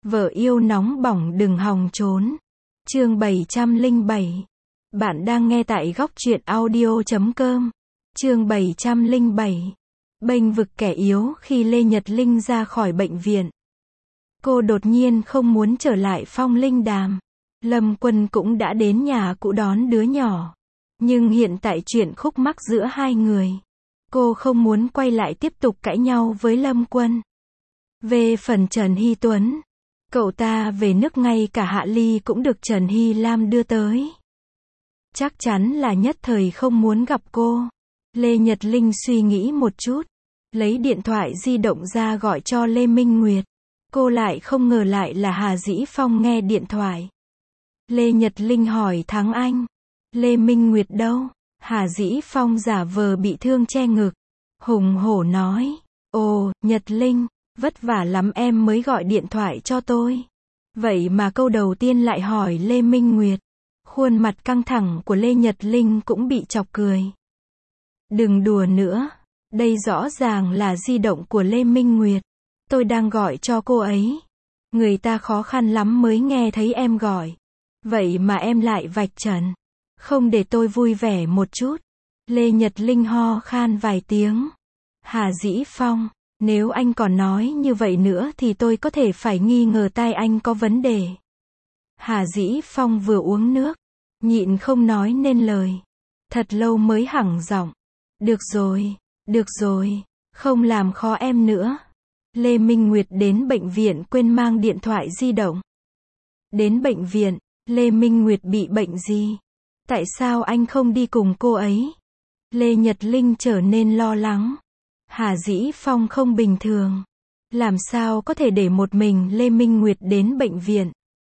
Vợ yêu nóng bỏng đừng hòng trốn. Chương 707. Bạn đang nghe tại góc truyện audio.com. Chương 707. Bênh vực kẻ yếu khi Lê Nhật Linh ra khỏi bệnh viện. Cô đột nhiên không muốn trở lại Phong Linh Đàm. Lâm Quân cũng đã đến nhà cũ đón đứa nhỏ. Nhưng hiện tại chuyện khúc mắc giữa hai người. Cô không muốn quay lại tiếp tục cãi nhau với Lâm Quân. Về phần Trần Hy Tuấn, cậu ta về nước ngay cả Hạ Ly cũng được Trần Hy Lam đưa tới. Chắc chắn là nhất thời không muốn gặp cô. Lê Nhật Linh suy nghĩ một chút, lấy điện thoại di động ra gọi cho Lê Minh Nguyệt. Cô lại không ngờ lại là Hà Dĩ Phong nghe điện thoại. Lê Nhật Linh hỏi Thắng Anh, Lê Minh Nguyệt đâu? Hà Dĩ Phong giả vờ bị thương che ngực, hùng hổ nói, ồ, Nhật Linh, vất vả lắm em mới gọi điện thoại cho tôi. Vậy mà câu đầu tiên lại hỏi Lê Minh Nguyệt. Khuôn mặt căng thẳng của Lê Nhật Linh cũng bị chọc cười. Đừng đùa nữa, đây rõ ràng là di động của Lê Minh Nguyệt. Tôi đang gọi cho cô ấy. Người ta khó khăn lắm mới nghe thấy em gọi. Vậy mà em lại vạch trần. Không để tôi vui vẻ một chút. Lê Nhật Linh ho khan vài tiếng. Hà Dĩ Phong, nếu anh còn nói như vậy nữa thì tôi có thể phải nghi ngờ tai anh có vấn đề. Hà Dĩ Phong vừa uống nước, nhịn không nói nên lời. Thật lâu mới hẳng giọng. Được rồi, không làm khó em nữa. Lê Minh Nguyệt đến bệnh viện quên mang điện thoại di động. Đến bệnh viện, Lê Minh Nguyệt bị bệnh gì? Tại sao anh không đi cùng cô ấy? Lê Nhật Linh trở nên lo lắng. Hà Dĩ Phong không bình thường. Làm sao có thể để một mình Lê Minh Nguyệt đến bệnh viện?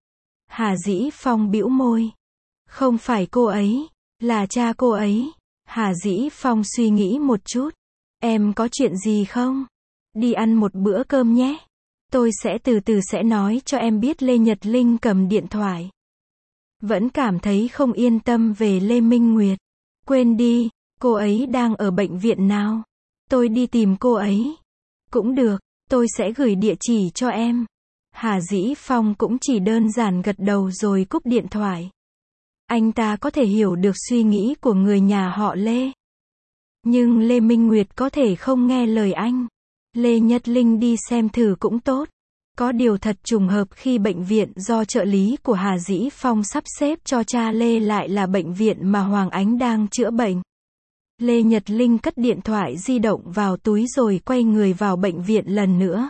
Hà Dĩ Phong bĩu môi. Không phải cô ấy, là cha cô ấy. Hà Dĩ Phong suy nghĩ một chút. Em có chuyện gì không? Đi ăn một bữa cơm nhé. Tôi sẽ từ từ sẽ nói cho em biết. Lê Nhật Linh cầm điện thoại. Vẫn cảm thấy không yên tâm về Lê Minh Nguyệt. Quên đi, cô ấy đang ở bệnh viện nào? Tôi đi tìm cô ấy. Cũng được, tôi sẽ gửi địa chỉ cho em. Hà Dĩ Phong cũng chỉ đơn giản gật đầu rồi cúp điện thoại. Anh ta có thể hiểu được suy nghĩ của người nhà họ Lê. Nhưng Lê Minh Nguyệt có thể không nghe lời anh. Lê Nhật Linh đi xem thử cũng tốt. Có điều thật trùng hợp khi bệnh viện do trợ lý của Hà Dĩ Phong sắp xếp cho cha Lê lại là bệnh viện mà Hoàng Ánh đang chữa bệnh. Lê Nhật Linh cất điện thoại di động vào túi rồi quay người vào bệnh viện lần nữa.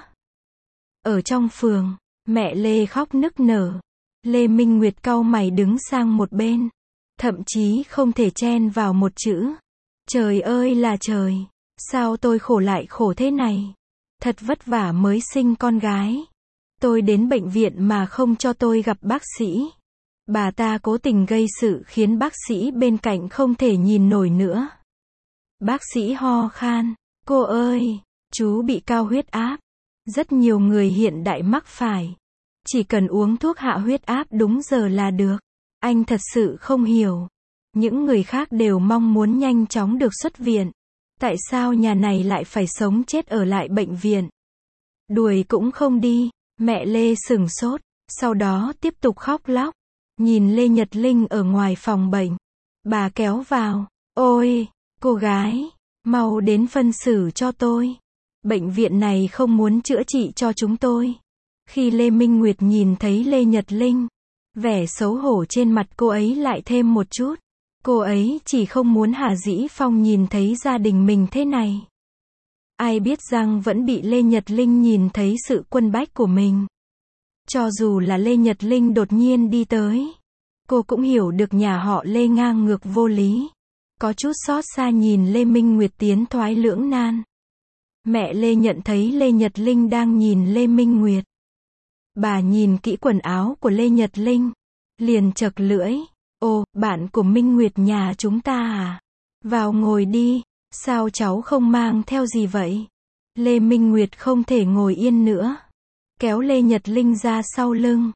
Ở trong phường, mẹ Lê khóc nức nở. Lê Minh Nguyệt cau mày đứng sang một bên. Thậm chí không thể chen vào một chữ. Trời ơi là trời, sao tôi khổ lại khổ thế này? Thật vất vả mới sinh con gái. Tôi đến bệnh viện mà không cho tôi gặp bác sĩ. Bà ta cố tình gây sự khiến bác sĩ bên cạnh không thể nhìn nổi nữa. Bác sĩ ho khan. Cô ơi, chú bị cao huyết áp. Rất nhiều người hiện đại mắc phải. Chỉ cần uống thuốc hạ huyết áp đúng giờ là được. Anh thật sự không hiểu. Những người khác đều mong muốn nhanh chóng được xuất viện. Tại sao nhà này lại phải sống chết ở lại bệnh viện? Đuổi cũng không đi. Mẹ Lê sửng sốt. Sau đó tiếp tục khóc lóc. Nhìn Lê Nhật Linh ở ngoài phòng bệnh. Bà kéo vào. Ôi, cô gái, mau đến phân xử cho tôi. Bệnh viện này không muốn chữa trị cho chúng tôi. Khi Lê Minh Nguyệt nhìn thấy Lê Nhật Linh, vẻ xấu hổ trên mặt cô ấy lại thêm một chút. Cô ấy chỉ không muốn Hà Dĩ Phong nhìn thấy gia đình mình thế này. Ai biết rằng vẫn bị Lê Nhật Linh nhìn thấy sự quân bách của mình. Cho dù là Lê Nhật Linh đột nhiên đi tới, cô cũng hiểu được nhà họ Lê ngang ngược vô lý. Có chút xót xa nhìn Lê Minh Nguyệt tiến thoái lưỡng nan. Mẹ Lê nhận thấy Lê Nhật Linh đang nhìn Lê Minh Nguyệt. Bà nhìn kỹ quần áo của Lê Nhật Linh, liền chật lưỡi. Ồ, bạn của Minh Nguyệt nhà chúng ta à? Vào ngồi đi, sao cháu không mang theo gì vậy? Lê Minh Nguyệt không thể ngồi yên nữa. Kéo Lê Nhật Linh ra sau lưng.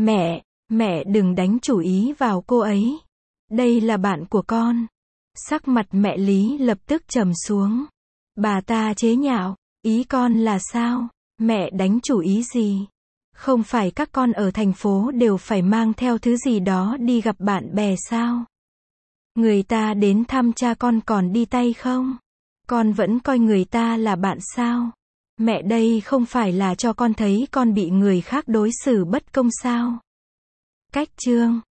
Mẹ đừng đánh chủ ý vào cô ấy. Đây là bạn của con. Sắc mặt mẹ Lý lập tức trầm xuống. Bà ta chế nhạo, ý con là sao? Mẹ đánh chủ ý gì? Không phải các con ở thành phố đều phải mang theo thứ gì đó đi gặp bạn bè sao? Người ta đến thăm cha con còn đi tay không? Con vẫn coi người ta là bạn sao? Mẹ đây không phải là cho con thấy con bị người khác đối xử bất công sao? Cách chương